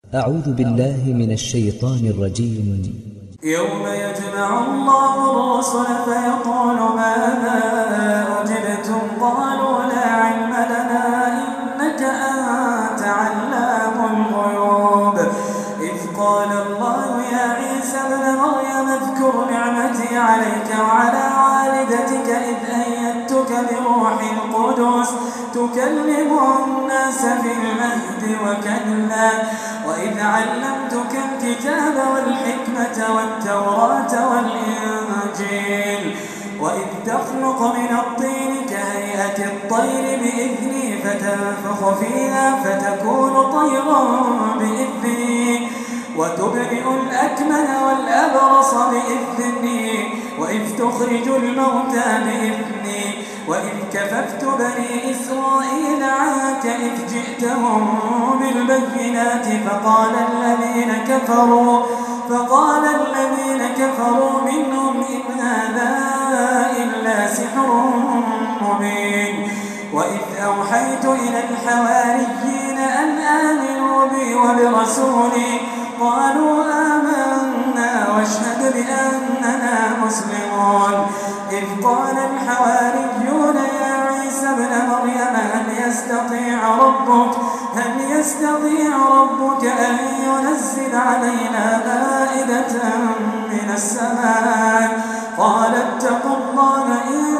أعوذ بالله من الشيطان الرجيم. يوم يجمع الله الرسل فيقول ماذا أجبتم قالوا لا علم لنا إنك أنت علام الغيوب إذ قال الله يا عيسى ابن مريم اذكر نعمتي عليك وعلى والدتك إذ أيدتك بروح القدس تكلم الناس في المهد وكهلا وإذ علمتك الكتاب والحكمة والتوراة والإنجيل وإذ تخلق من الطين كهيئة الطير بإذني فتنفخ فيها فتكون طيرا بإذني وتبرئ الأكمه والأبرص بإذني وإذ تخرج الموتى بإذني وإذ كففت بني إسرائيل عنك إذ جئتهم بالبينات فقال الذين كفروا منهم إن هذا إلا سحر مبين وإذ أوحيت إلى الحواريين أن آمنوا بي وبرسولي قالوا آمنا واشهد بأننا مسلمون إذ قال الحواريون يا عيسى ابن مريم هل يستطيع ربك أن ينزل علينا مائدة من السماء قال اتقوا الله إن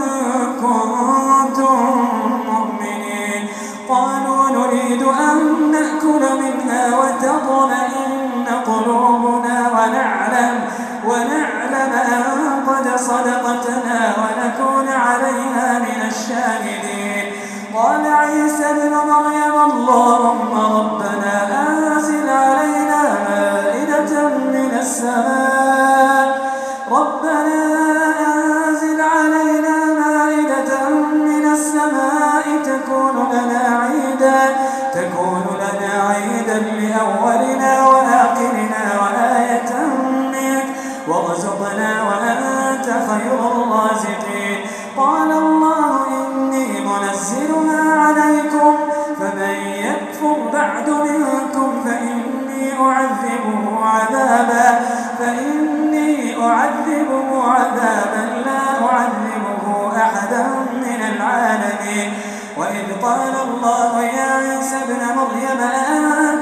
كنتم مؤمنين قالوا نريد أن نأكل منها وتطمئن قلوبنا ونعلم أن قد صدقتنا ونكون عليها من الشاهدين قال عيسى ابن مريم اللهم ربنا أنزل علينا مائدة من السماء تكون لنا عيدا لأولنا وآخرنا وآية منك وارزقنا وأنت خير الرازقين قال الله إني منزلها عليكم فمن يكفر بعد منكم فإني أعذبه عذابا لا أعذبه أحدا من العالمين وإذ قال الله يا عيسى ابن مريم أأنت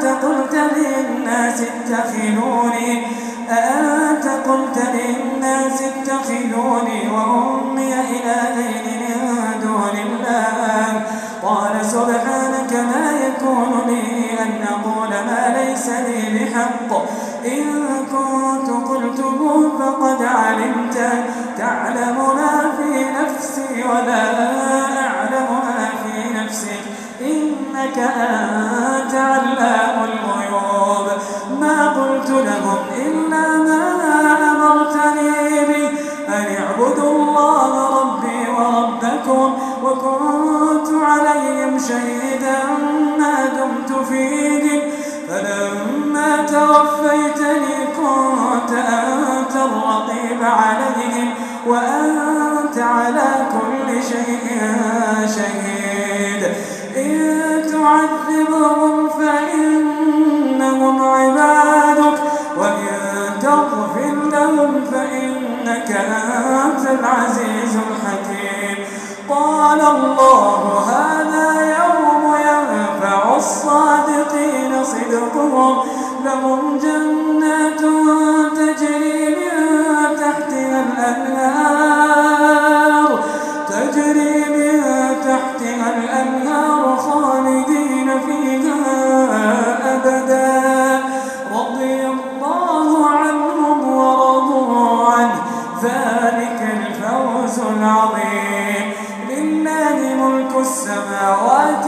قلت للناس اتخذوني وأمي إلهين من دون الله قال سبحانك ما يكون لي أن أقول ما ليس لي بحق إن كنت قلته فقد علمته تعلم ما في نفسي ولا أعلم ما في نفسك إنك أنت علام الغيوب ما قلت لهم إلا ما أمرتني به أن اعبدوا الله ربي وربكم وكنت عليهم شهيدا ما دمت فيهم فلما توفيتني كنت أنت الرقيب عليهم وأنت على كل شيء شهيد إن تعذبهم فإنهم عبادك وإن تغفر لهم فإنك أنت العزيز الحكيم قال الله هذا يوم ينفع الصادقين صدقهم لهم جنات تجري من تحتها الأنهار خالدين فيها أبدا رضي الله عنهم ورضوا عنه ذلك الفوز العظيم لله ملك السماوات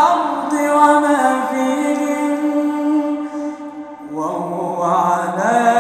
والأرض وما فيهن وهو على